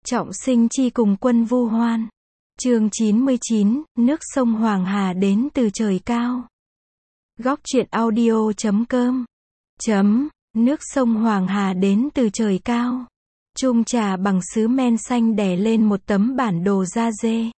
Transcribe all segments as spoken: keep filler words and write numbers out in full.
Trọng sinh chi cùng quân vu hoan. Chương chín mươi chín, nước sông Hoàng Hà đến từ trời cao. Góc truyện audio chấm com. Chấm, nước sông Hoàng Hà đến từ trời cao. Chung trà bằng sứ men xanh đè lên một tấm bản đồ da dê.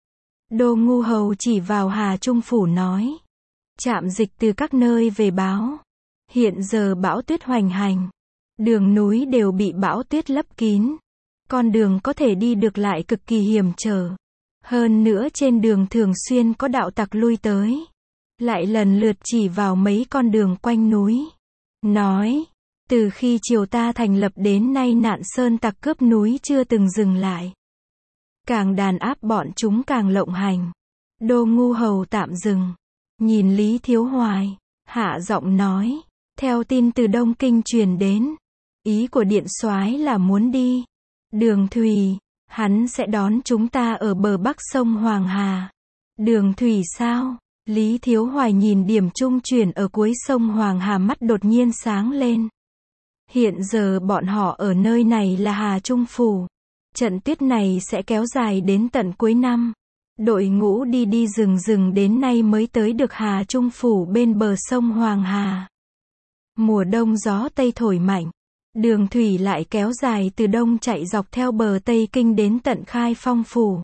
Đô Ngu Hầu chỉ vào Hà Trung Phủ nói. Trạm dịch từ các nơi về báo. Hiện giờ bão tuyết hoành hành. Đường núi đều bị bão tuyết lấp kín. Con đường có thể đi được lại cực kỳ hiểm trở. Hơn nữa trên đường thường xuyên có đạo tặc lui tới. Lại lần lượt chỉ vào mấy con đường quanh núi. Nói, từ khi triều ta thành lập đến nay nạn sơn tặc cướp núi chưa từng dừng lại. Càng đàn áp bọn chúng càng lộng hành. Đô Ngu Hầu tạm dừng. Nhìn Lý Thiếu Hoài, hạ giọng nói, theo tin từ Đông Kinh truyền đến. Ý của Điện Soái là muốn đi đường thủy, hắn sẽ đón chúng ta ở bờ bắc sông Hoàng Hà. Đường thủy sao? Lý Thiếu Hoài nhìn điểm trung chuyển ở cuối sông Hoàng Hà, mắt đột nhiên sáng lên. Hiện giờ bọn họ ở nơi này là Hà Trung Phủ. Trận tuyết này sẽ kéo dài đến tận cuối năm. Đội ngũ đi đi rừng rừng đến nay mới tới được Hà Trung Phủ bên bờ sông Hoàng Hà. Mùa đông gió Tây thổi mạnh. Đường thủy lại kéo dài từ đông chạy dọc theo bờ Tây Kinh đến tận Khai Phong Phủ.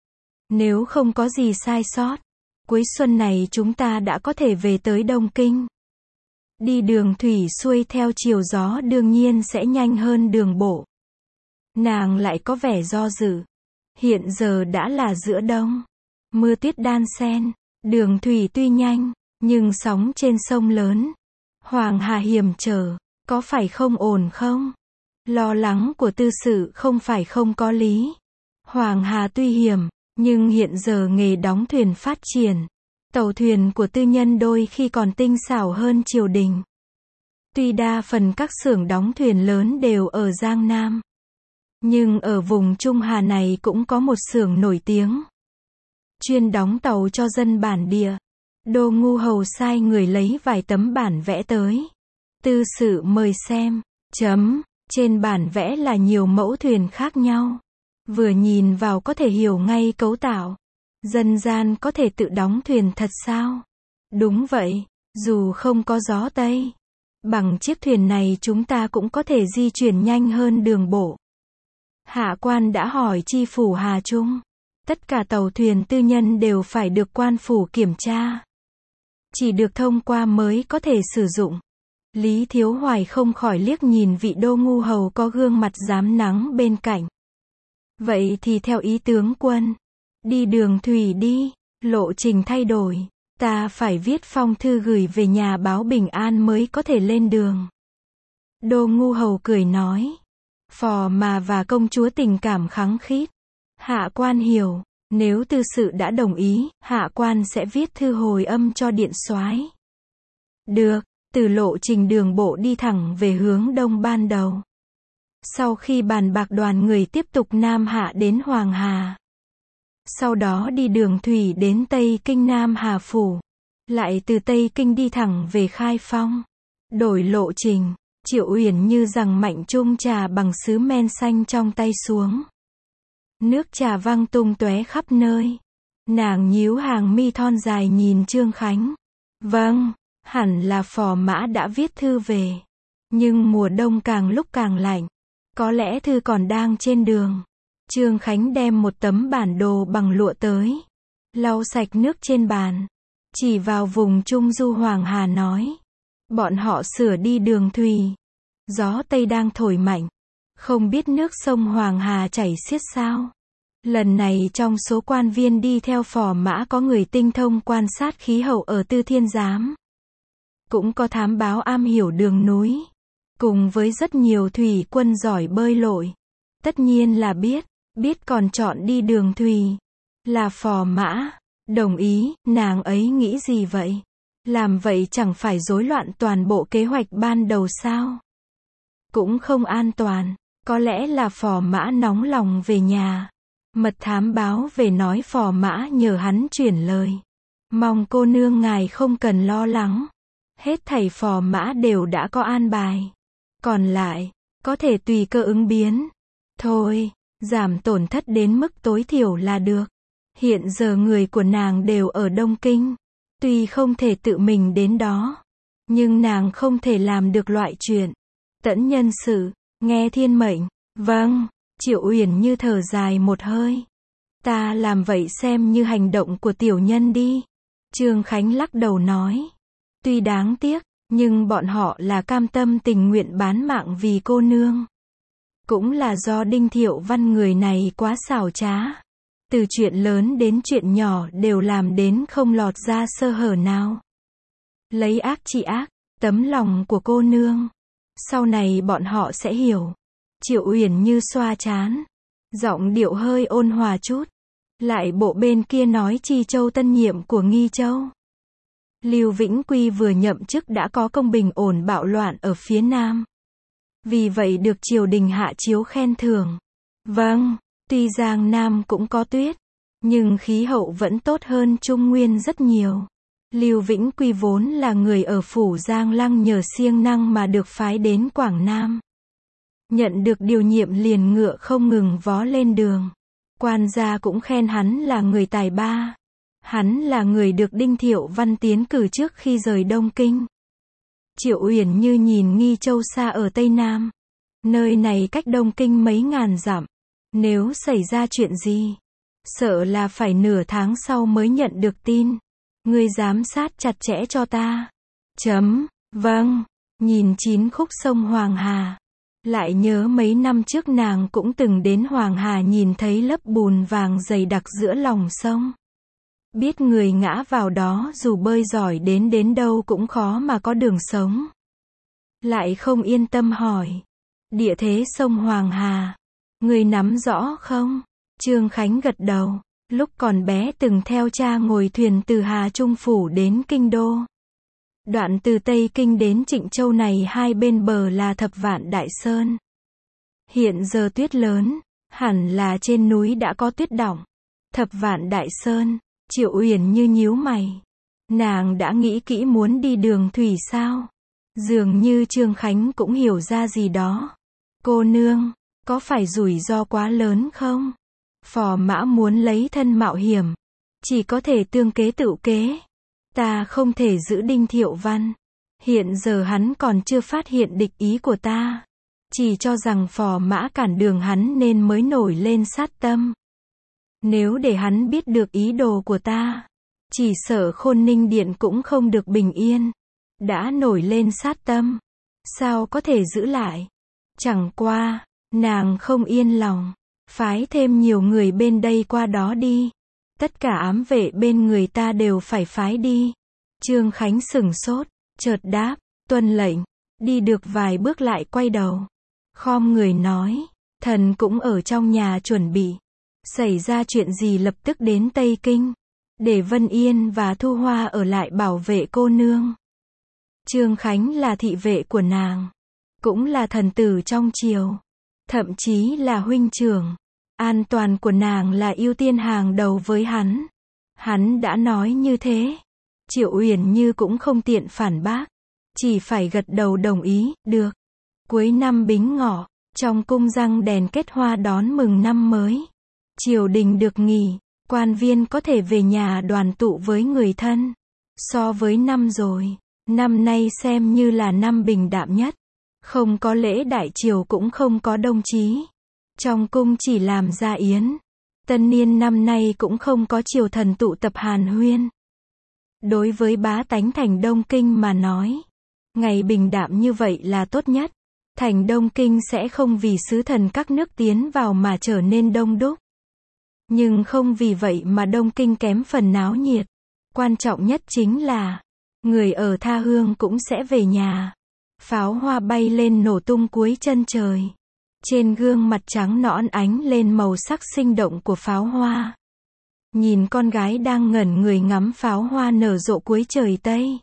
Nếu không có gì sai sót, cuối xuân này chúng ta đã có thể về tới Đông Kinh. Đi đường thủy xuôi theo chiều gió đương nhiên sẽ nhanh hơn đường bộ. Nàng lại có vẻ do dự. Hiện giờ đã là giữa đông. Mưa tuyết đan xen. Đường thủy tuy nhanh, nhưng sóng trên sông lớn. Hoàng Hà hiểm trở. Có phải không ổn không? Lo lắng của tư sự không phải không có lý. Hoàng Hà tuy hiểm, nhưng hiện giờ nghề đóng thuyền phát triển. Tàu thuyền của tư nhân đôi khi còn tinh xảo hơn triều đình. Tuy đa phần các xưởng đóng thuyền lớn đều ở Giang Nam. Nhưng ở vùng Trung Hà này cũng có một xưởng nổi tiếng. Chuyên đóng tàu cho dân bản địa. Đô Ngu Hầu sai người lấy vài tấm bản vẽ tới. Tư sự mời xem. Chấm. Trên bản vẽ là nhiều mẫu thuyền khác nhau. Vừa nhìn vào có thể hiểu ngay cấu tạo. Dân gian có thể tự đóng thuyền thật sao? Đúng vậy. Dù không có gió Tây. Bằng chiếc thuyền này chúng ta cũng có thể di chuyển nhanh hơn đường bộ. Hạ quan đã hỏi chi phủ Hà Trung. Tất cả tàu thuyền tư nhân đều phải được quan phủ kiểm tra. Chỉ được thông qua mới có thể sử dụng. Lý Thiếu Hoài không khỏi liếc nhìn vị Đô Ngu Hầu có gương mặt rám nắng bên cạnh. Vậy thì theo ý tướng quân. Đi đường thủy đi. Lộ trình thay đổi. Ta phải viết phong thư gửi về nhà báo bình an mới có thể lên đường. Đô Ngu Hầu cười nói. Phò mà và công chúa tình cảm khăng khít. Hạ quan hiểu. Nếu tư sự đã đồng ý, hạ quan sẽ viết thư hồi âm cho Điện Soái. Được. Từ lộ trình đường bộ đi thẳng về hướng đông ban đầu. Sau khi bàn bạc đoàn người tiếp tục Nam Hạ đến Hoàng Hà. Sau đó đi đường thủy đến Tây Kinh Nam Hà Phủ. Lại từ Tây Kinh đi thẳng về Khai Phong. Đổi lộ trình, Triệu Uyển Như rằng mạnh chung trà bằng sứ men xanh trong tay xuống. Nước trà văng tung tóe khắp nơi. Nàng nhíu hàng mi thon dài nhìn Trương Khánh. Vâng. Hẳn là phò mã đã viết thư về. Nhưng mùa đông càng lúc càng lạnh. Có lẽ thư còn đang trên đường. Trương Khánh đem một tấm bản đồ bằng lụa tới. Lau sạch nước trên bàn. Chỉ vào vùng Trung Du Hoàng Hà nói. Bọn họ sửa đi đường thủy. Gió Tây đang thổi mạnh. Không biết nước sông Hoàng Hà chảy xiết sao. Lần này trong số quan viên đi theo phò mã có người tinh thông quan sát khí hậu ở Tư Thiên Giám. Cũng có thám báo am hiểu đường núi. Cùng với rất nhiều thủy quân giỏi bơi lội. Tất nhiên là biết. Biết còn chọn đi đường thủy. Là phò mã. Đồng ý, nàng ấy nghĩ gì vậy? Làm vậy chẳng phải rối loạn toàn bộ kế hoạch ban đầu sao? Cũng không an toàn. Có lẽ là phò mã nóng lòng về nhà. Mật thám báo về nói phò mã nhờ hắn chuyển lời. Mong cô nương ngài không cần lo lắng. Hết thảy phò mã đều đã có an bài. Còn lại, có thể tùy cơ ứng biến. Thôi, giảm tổn thất đến mức tối thiểu là được. Hiện giờ người của nàng đều ở Đông Kinh. Tuy không thể tự mình đến đó, nhưng nàng không thể làm được loại chuyện tẫn nhân sự, nghe thiên mệnh. Vâng, Triệu Uyển Như thở dài một hơi. Ta làm vậy xem như hành động của tiểu nhân đi. Trương Khánh lắc đầu nói. Tuy đáng tiếc, nhưng bọn họ là cam tâm tình nguyện bán mạng vì cô nương. Cũng là do Đinh Thiệu Văn người này quá xảo trá. Từ chuyện lớn đến chuyện nhỏ đều làm đến không lọt ra sơ hở nào. Lấy ác trị ác, tấm lòng của cô nương. Sau này bọn họ sẽ hiểu. Triệu Uyển Như xoa trán. Giọng điệu hơi ôn hòa chút. Lại bộ bên kia nói Chi Châu tân nhiệm của Nghi Châu. Lưu Vĩnh Quy vừa nhậm chức đã có công bình ổn bạo loạn ở phía Nam. Vì vậy được triều đình hạ chiếu khen thưởng. Vâng, tuy Giang Nam cũng có tuyết, nhưng khí hậu vẫn tốt hơn Trung Nguyên rất nhiều. Lưu Vĩnh Quy vốn là người ở phủ Giang Lăng nhờ siêng năng mà được phái đến Quảng Nam. Nhận được điều nhiệm liền ngựa không ngừng vó lên đường. Quan gia cũng khen hắn là người tài ba. Hắn là người được Đinh Thiệu Văn tiến cử trước khi rời Đông Kinh. Triệu Uyển Như nhìn Nghi Châu xa ở Tây Nam. Nơi này cách Đông Kinh mấy ngàn dặm. Nếu xảy ra chuyện gì, sợ là phải nửa tháng sau mới nhận được tin. Ngươi giám sát chặt chẽ cho ta. Chấm, vâng, nhìn chín khúc sông Hoàng Hà. Lại nhớ mấy năm trước nàng cũng từng đến Hoàng Hà nhìn thấy lớp bùn vàng dày đặc giữa lòng sông. Biết người ngã vào đó dù bơi giỏi đến đến đâu cũng khó mà có đường sống. Lại không yên tâm hỏi. Địa thế sông Hoàng Hà, người nắm rõ không? Trương Khánh gật đầu. Lúc còn bé từng theo cha ngồi thuyền từ Hà Trung Phủ đến Kinh Đô. Đoạn từ Tây Kinh đến Trịnh Châu này hai bên bờ là Thập Vạn Đại Sơn. Hiện giờ tuyết lớn, hẳn là trên núi đã có tuyết đọng. Thập Vạn Đại Sơn, Triệu Uyển Như nhíu mày. Nàng đã nghĩ kỹ muốn đi đường thủy sao? Dường như Trương Khánh cũng hiểu ra gì đó. Cô nương, có phải rủi ro quá lớn không? Phò mã muốn lấy thân mạo hiểm, chỉ có thể tương kế tự kế. Ta không thể giữ Đinh Thiệu Văn. Hiện giờ hắn còn chưa phát hiện địch ý của ta. Chỉ cho rằng phò mã cản đường hắn nên mới nổi lên sát tâm. Nếu để hắn biết được ý đồ của ta, chỉ sợ Khôn Ninh Điện cũng không được bình yên. Đã nổi lên sát tâm, sao có thể giữ lại? Chẳng qua, nàng không yên lòng. Phái thêm nhiều người bên đây qua đó đi. Tất cả ám vệ bên người ta đều phải phái đi. Trương Khánh sửng sốt, chợt đáp, tuân lệnh. Đi được vài bước lại quay đầu. Khom người nói, thần cũng ở trong nhà chuẩn bị. Xảy ra chuyện gì lập tức đến Tây Kinh. Để Vân Yên và Thu Hoa ở lại bảo vệ cô nương. Trương Khánh là thị vệ của nàng. Cũng là thần tử trong triều. Thậm chí là huynh trưởng. An toàn của nàng là ưu tiên hàng đầu với hắn. Hắn đã nói như thế. Triệu Uyển Như cũng không tiện phản bác. Chỉ phải gật đầu đồng ý, được. Cuối năm Bính Ngọ, trong cung răng đèn kết hoa đón mừng năm mới. Triều đình được nghỉ, quan viên có thể về nhà đoàn tụ với người thân. So với năm rồi, năm nay xem như là năm bình đạm nhất. Không có lễ đại triều cũng không có đông chí. Trong cung chỉ làm gia yến. Tân niên năm nay cũng không có triều thần tụ tập hàn huyên. Đối với bá tánh thành Đông Kinh mà nói, ngày bình đạm như vậy là tốt nhất. Thành Đông Kinh sẽ không vì sứ thần các nước tiến vào mà trở nên đông đúc. Nhưng không vì vậy mà Đông Kinh kém phần náo nhiệt. Quan trọng nhất chính là, người ở tha hương cũng sẽ về nhà. Pháo hoa bay lên nổ tung cuối chân trời. Trên gương mặt trắng nõn ánh lên màu sắc sinh động của pháo hoa. Nhìn con gái đang ngẩn người ngắm pháo hoa nở rộ cuối trời Tây.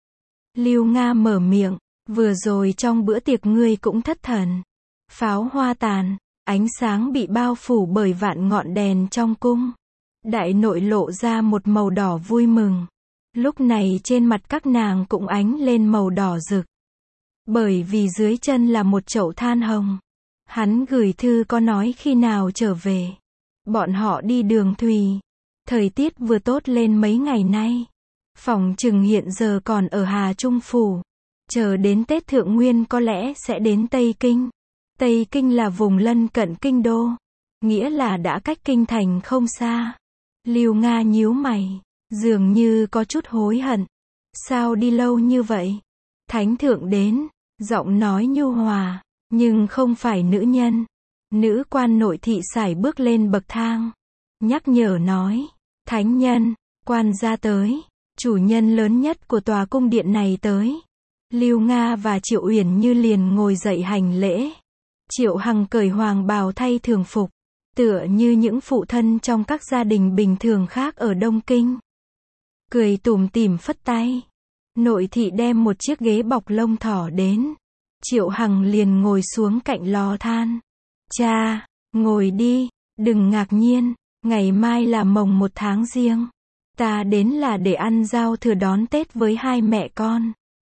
Lưu Nga mở miệng, vừa rồi trong bữa tiệc ngươi cũng thất thần. Pháo hoa tàn, ánh sáng bị bao phủ bởi vạn ngọn đèn trong cung. Đại nội lộ ra một màu đỏ vui mừng. Lúc này trên mặt các nàng cũng ánh lên màu đỏ rực. Bởi vì dưới chân là một chậu than hồng. Hắn gửi thư có nói khi nào trở về. Bọn họ đi đường thùy. Thời tiết vừa tốt lên mấy ngày nay. Phỏng chừng hiện giờ còn ở Hà Trung Phủ. Chờ đến Tết Thượng Nguyên có lẽ sẽ đến Tây Kinh. Tây Kinh là vùng lân cận kinh đô. Nghĩa là đã cách kinh thành không xa. Lưu Nga nhíu mày. Dường như có chút hối hận. Sao đi lâu như vậy? Thánh thượng đến. Giọng nói nhu hòa. Nhưng không phải nữ nhân. Nữ quan nội thị sải bước lên bậc thang. Nhắc nhở nói. Thánh nhân, quan gia tới. Chủ nhân lớn nhất của tòa cung điện này tới. Lưu Nga và Triệu Uyển Như liền ngồi dậy hành lễ. Triệu Hằng cởi hoàng bào thay thường phục. Tựa như những phụ thân trong các gia đình bình thường khác ở Đông Kinh. Cười tủm tỉm phất tay. Nội thị đem một chiếc ghế bọc lông thỏ đến. Triệu Hằng liền ngồi xuống cạnh lò than. Cha, ngồi đi, đừng ngạc nhiên, ngày mai là mồng một tháng Giêng. Ta đến là để ăn giao thừa đón Tết với hai mẹ con.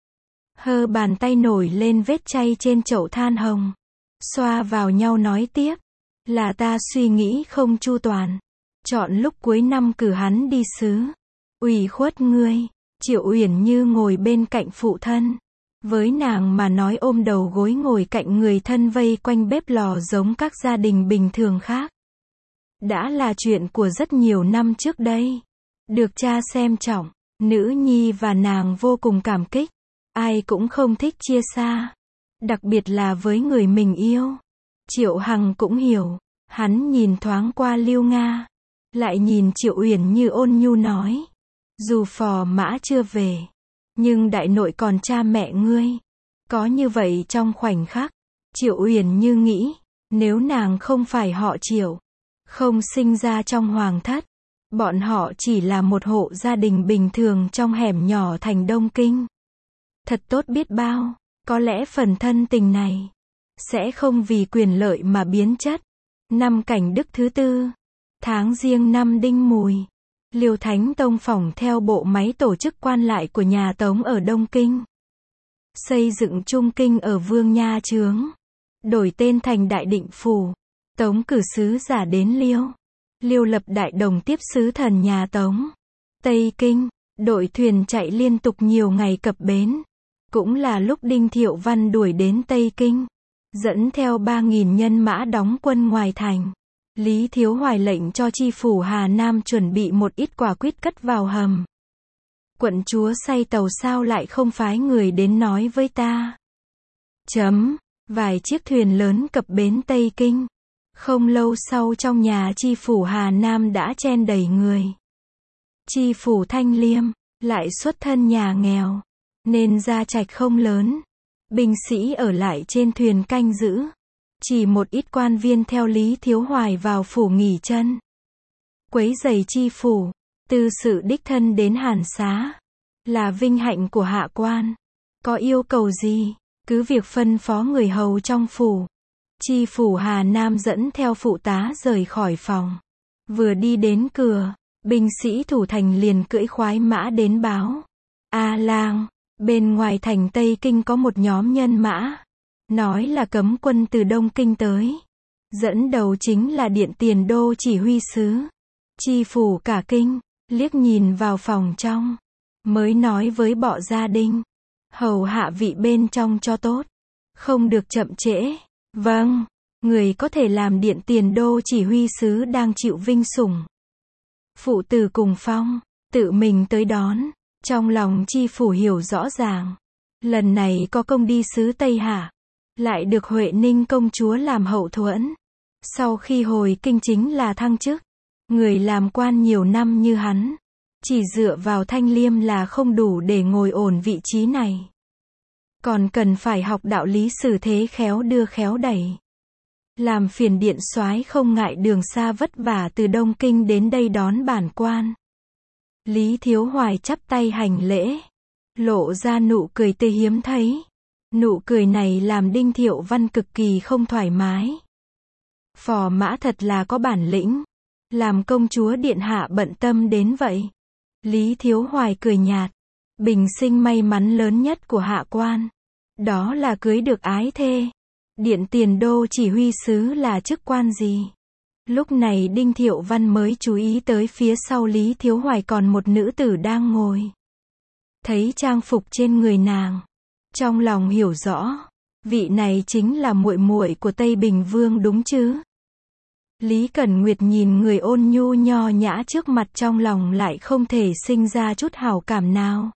Hơ bàn tay nổi lên vết chay trên chậu than hồng. Xoa vào nhau nói tiếp. Là ta suy nghĩ không chu toàn. Chọn lúc cuối năm cử hắn đi xứ. Ủy khuất ngươi. Triệu Uyển Như ngồi bên cạnh phụ thân. Với nàng mà nói ôm đầu gối ngồi cạnh người thân vây quanh bếp lò giống các gia đình bình thường khác. Đã là chuyện của rất nhiều năm trước đây. Được cha xem trọng, nữ nhi và nàng vô cùng cảm kích. Ai cũng không thích chia xa. Đặc biệt là với người mình yêu. Triệu Hằng cũng hiểu. Hắn nhìn thoáng qua Lưu Nga. Lại nhìn Triệu Uyển Như ôn nhu nói. Dù phò mã chưa về. Nhưng đại nội còn cha mẹ ngươi. Có như vậy trong khoảnh khắc. Triệu Uyển Như nghĩ. Nếu nàng không phải họ Triệu. Không sinh ra trong hoàng thất. Bọn họ chỉ là một hộ gia đình bình thường trong hẻm nhỏ thành Đông Kinh. Thật tốt biết bao. Có lẽ phần thân tình này. Sẽ không vì quyền lợi mà biến chất. Năm Cảnh Đức thứ tư. Tháng Giêng năm Đinh Mùi. Liêu Thánh Tông phỏng theo bộ máy tổ chức quan lại của nhà Tống ở Đông Kinh. Xây dựng Trung Kinh ở Vương Nha Chướng. Đổi tên thành Đại Định Phủ. Tống cử sứ giả đến Liêu. Liêu lập đại đồng tiếp sứ thần nhà Tống. Tây Kinh, đội thuyền chạy liên tục nhiều ngày cập bến. Cũng là lúc Đinh Thiệu Văn đuổi đến Tây Kinh. Dẫn theo ba nghìn nhân mã đóng quân ngoài thành. Lý Thiếu Hoài lệnh cho chi phủ Hà Nam chuẩn bị một ít quả quýt cất vào hầm. Quận chúa say tàu sao lại không phái người đến nói với ta. Chấm. Vài chiếc thuyền lớn cập bến Tây Kinh. Không lâu sau trong nhà chi phủ Hà Nam đã chen đầy người. Chi phủ Thanh Liêm, lại xuất thân nhà nghèo. Nên gia trạch không lớn. Binh sĩ ở lại trên thuyền canh giữ. Chỉ một ít quan viên theo Lý Thiếu Hoài vào phủ nghỉ chân. Quấy rầy chi phủ. Tư sự đích thân đến Hàn Xá. Là vinh hạnh của hạ quan. Có yêu cầu gì, cứ việc phân phó người hầu trong phủ. Chi phủ Hà Nam dẫn theo phụ tá rời khỏi phòng. Vừa đi đến cửa, binh sĩ thủ thành liền cưỡi khoái mã đến báo. A lang, bên ngoài thành Tây Kinh có một nhóm nhân mã. Nói là cấm quân từ Đông Kinh tới. Dẫn đầu chính là Điện Tiền Đô chỉ huy sứ. Chi phủ cả kinh, liếc nhìn vào phòng trong. Mới nói với Bọ Gia Đinh. Hầu hạ vị bên trong cho tốt. Không được chậm trễ. Vâng, người có thể làm Điện Tiền Đô chỉ huy sứ đang chịu vinh sủng. Phụ tử cùng phong, tự mình tới đón. Trong lòng chi phủ hiểu rõ ràng. Lần này có công đi xứ Tây Hạ. Lại được Huệ Ninh công chúa làm hậu thuẫn. Sau khi hồi kinh chính là thăng chức. Người làm quan nhiều năm như hắn. Chỉ dựa vào Thanh Liêm là không đủ để ngồi ổn vị trí này. Còn cần phải học đạo lý xử thế khéo đưa khéo đẩy. Làm phiền điện soái không ngại đường xa vất vả từ Đông Kinh đến đây đón bản quan. Lý Thiếu Hoài chắp tay hành lễ. Lộ ra nụ cười tươi hiếm thấy. Nụ cười này làm Đinh Thiệu Văn cực kỳ không thoải mái. Phò mã thật là có bản lĩnh. Làm công chúa điện hạ bận tâm đến vậy. Lý Thiếu Hoài cười nhạt. Bình sinh may mắn lớn nhất của hạ quan. Đó là cưới được ái thê. Điện Tiền Đô chỉ huy sứ là chức quan gì? Lúc này Đinh Thiệu Văn mới chú ý tới phía sau Lý Thiếu Hoài còn một nữ tử đang ngồi. Thấy trang phục trên người nàng, trong lòng hiểu rõ, vị này chính là muội muội của Tây Bình Vương đúng chứ? Lý Cẩn Nguyệt nhìn người ôn nhu nho nhã trước mặt trong lòng lại không thể sinh ra chút hảo cảm nào.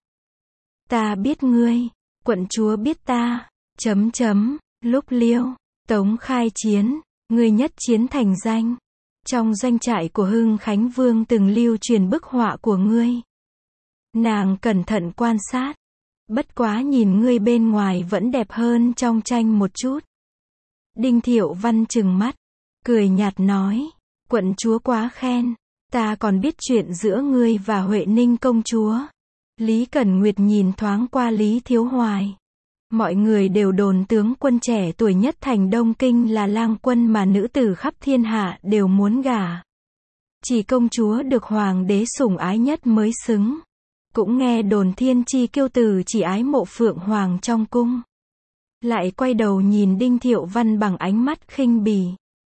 Ta biết ngươi, quận chúa biết ta, chấm chấm, lúc Liêu, Tống khai chiến, ngươi nhất chiến thành danh. Trong doanh trại của Hưng Khánh Vương từng lưu truyền bức họa của ngươi. Nàng cẩn thận quan sát. Bất quá nhìn ngươi bên ngoài vẫn đẹp hơn trong tranh một chút. Đinh Thiệu Văn trừng mắt, cười nhạt nói, quận chúa quá khen, ta còn biết chuyện giữa ngươi và Huệ Ninh công chúa. Lý Cẩn Nguyệt nhìn thoáng qua Lý Thiếu Hoài. Mọi người đều đồn tướng quân trẻ tuổi nhất thành Đông Kinh là lang quân mà nữ tử khắp thiên hạ đều muốn gả. Chỉ công chúa được hoàng đế sủng ái nhất mới xứng. Cũng nghe đồn thiên chi kiêu tử chỉ ái mộ phượng hoàng trong cung. Lại quay đầu nhìn Đinh Thiệu Văn bằng ánh mắt khinh bỉ.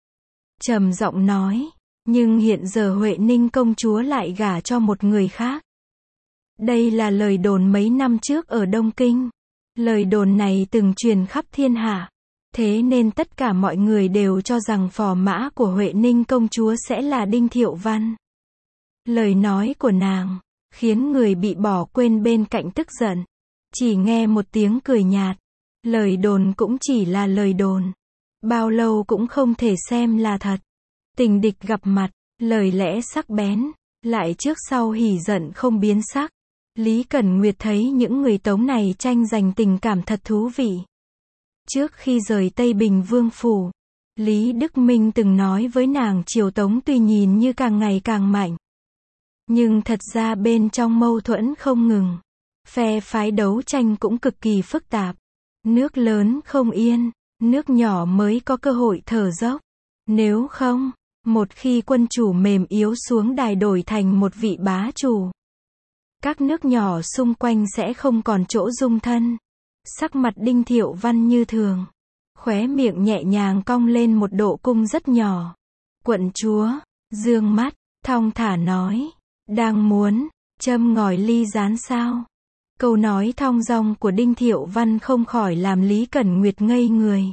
Trầm giọng nói, nhưng hiện giờ Huệ Ninh công chúa lại gả cho một người khác. Đây là lời đồn mấy năm trước ở Đông Kinh. Lời đồn này từng truyền khắp thiên hạ. Thế nên tất cả mọi người đều cho rằng phò mã của Huệ Ninh công chúa sẽ là Đinh Thiệu Văn. Lời nói của nàng khiến người bị bỏ quên bên cạnh tức giận. Chỉ nghe một tiếng cười nhạt. Lời đồn cũng chỉ là lời đồn. Bao lâu cũng không thể xem là thật. Tình địch gặp mặt, lời lẽ sắc bén, lại trước sau hỉ giận không biến sắc. Lý Cẩn Nguyệt thấy những người Tống này tranh giành tình cảm thật thú vị. Trước khi rời Tây Bình Vương phủ, Lý Đức Minh từng nói với nàng triều Tống tuy nhìn như càng ngày càng mạnh. Nhưng thật ra bên trong mâu thuẫn không ngừng. Phe phái đấu tranh cũng cực kỳ phức tạp. Nước lớn không yên, nước nhỏ mới có cơ hội thở dốc. Nếu không, một khi quân chủ mềm yếu xuống đài đổi thành một vị bá chủ, các nước nhỏ xung quanh sẽ không còn chỗ dung thân. Sắc mặt Đinh Thiệu Văn như thường. Khóe miệng nhẹ nhàng cong lên một độ cung rất nhỏ. Quận chúa, dương mắt, thong thả nói. Đang muốn, châm ngòi ly gián sao? Câu nói thong dong của Đinh Thiệu Văn không khỏi làm Lý Cẩn Nguyệt ngây người.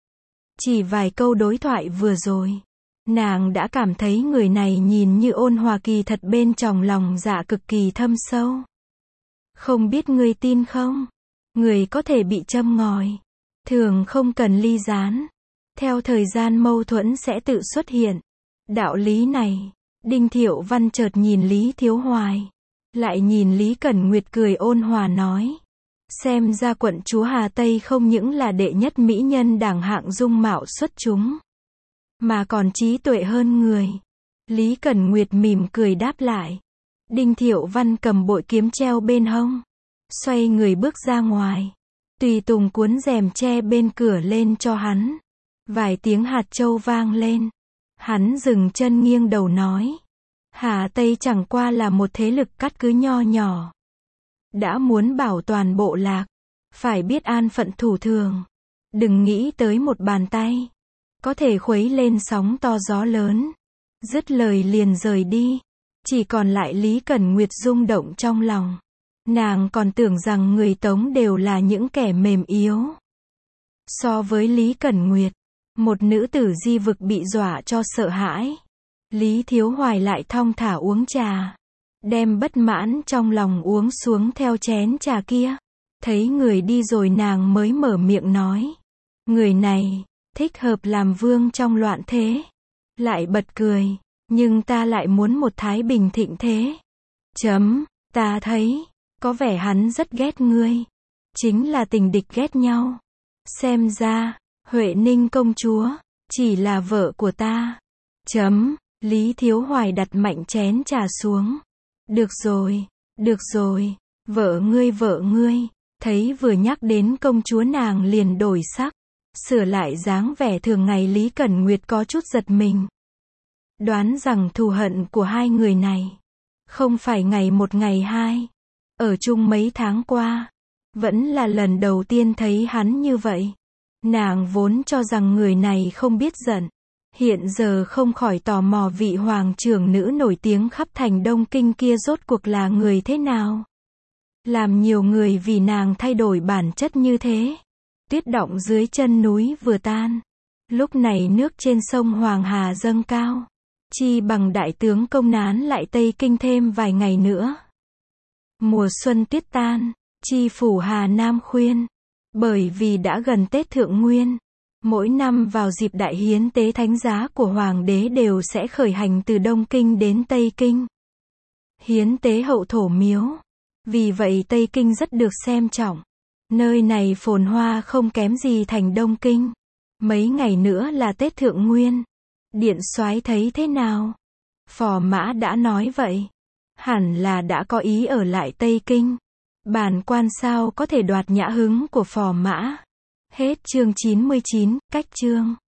Chỉ vài câu đối thoại vừa rồi, nàng đã cảm thấy người này nhìn như ôn hòa kỳ thật bên trong lòng dạ cực kỳ thâm sâu. Không biết ngươi tin không? Người có thể bị châm ngòi. Thường không cần ly gián. Theo thời gian mâu thuẫn sẽ tự xuất hiện. Đạo lý này, Đinh Thiệu Văn chợt nhìn Lý Thiếu Hoài. Lại nhìn Lý Cẩn Nguyệt cười ôn hòa nói. Xem ra quận chúa Hà Tây không những là đệ nhất mỹ nhân đẳng hạng dung mạo xuất chúng, mà còn trí tuệ hơn người. Lý Cẩn Nguyệt mỉm cười đáp lại. Đinh Thiệu Văn cầm bội kiếm treo bên hông. Xoay người bước ra ngoài. Tùy tùng cuốn rèm tre bên cửa lên cho hắn. Vài tiếng hạt châu vang lên. Hắn dừng chân nghiêng đầu nói. Hà Tây chẳng qua là một thế lực cắt cứ nho nhỏ. Đã muốn bảo toàn bộ lạc, phải biết an phận thủ thường. Đừng nghĩ tới một bàn tay có thể khuấy lên sóng to gió lớn. Dứt lời liền rời đi. Chỉ còn lại Lý Cẩn Nguyệt rung động trong lòng. Nàng còn tưởng rằng người Tống đều là những kẻ mềm yếu. So với Lý Cẩn Nguyệt, một nữ tử di vực bị dọa cho sợ hãi. Lý Thiếu Hoài lại thong thả uống trà. Đem bất mãn trong lòng uống xuống theo chén trà kia. Thấy người đi rồi nàng mới mở miệng nói. Người này, thích hợp làm vương trong loạn thế. Lại bật cười. Nhưng ta lại muốn một thái bình thịnh thế. Chấm, ta thấy, có vẻ hắn rất ghét ngươi. Chính là tình địch ghét nhau. Xem ra, Huệ Ninh công chúa, chỉ là vợ của ta. Chấm, Lý Thiếu Hoài đặt mạnh chén trà xuống. Được rồi, được rồi, vợ ngươi vợ ngươi. Thấy vừa nhắc đến công chúa nàng liền đổi sắc. Sửa lại dáng vẻ thường ngày Lý Cẩn Nguyệt có chút giật mình. Đoán rằng thù hận của hai người này không phải ngày một ngày hai. Ở chung mấy tháng qua, vẫn là lần đầu tiên thấy hắn như vậy. Nàng vốn cho rằng người này không biết giận. Hiện giờ không khỏi tò mò vị hoàng trưởng nữ nổi tiếng khắp thành Đông Kinh kia rốt cuộc là người thế nào. Làm nhiều người vì nàng thay đổi bản chất như thế. Tuyết động dưới chân núi vừa tan. Lúc này nước trên sông Hoàng Hà dâng cao. Chi bằng đại tướng công nán lại Tây Kinh thêm vài ngày nữa. Mùa xuân tuyết tan, chi phủ Hà Nam khuyên. Bởi vì đã gần Tết Thượng Nguyên. Mỗi năm vào dịp đại hiến tế thánh giá của Hoàng đế đều sẽ khởi hành từ Đông Kinh đến Tây Kinh. Hiến tế hậu thổ miếu. Vì vậy Tây Kinh rất được xem trọng. Nơi này phồn hoa không kém gì thành Đông Kinh. Mấy ngày nữa là Tết Thượng Nguyên. Điện soái thấy thế nào? Phò mã đã nói vậy. Hẳn là đã có ý ở lại Tây Kinh. Bản quan sao có thể đoạt nhã hứng của phò mã. Hết chương chín mươi chín, cách chương.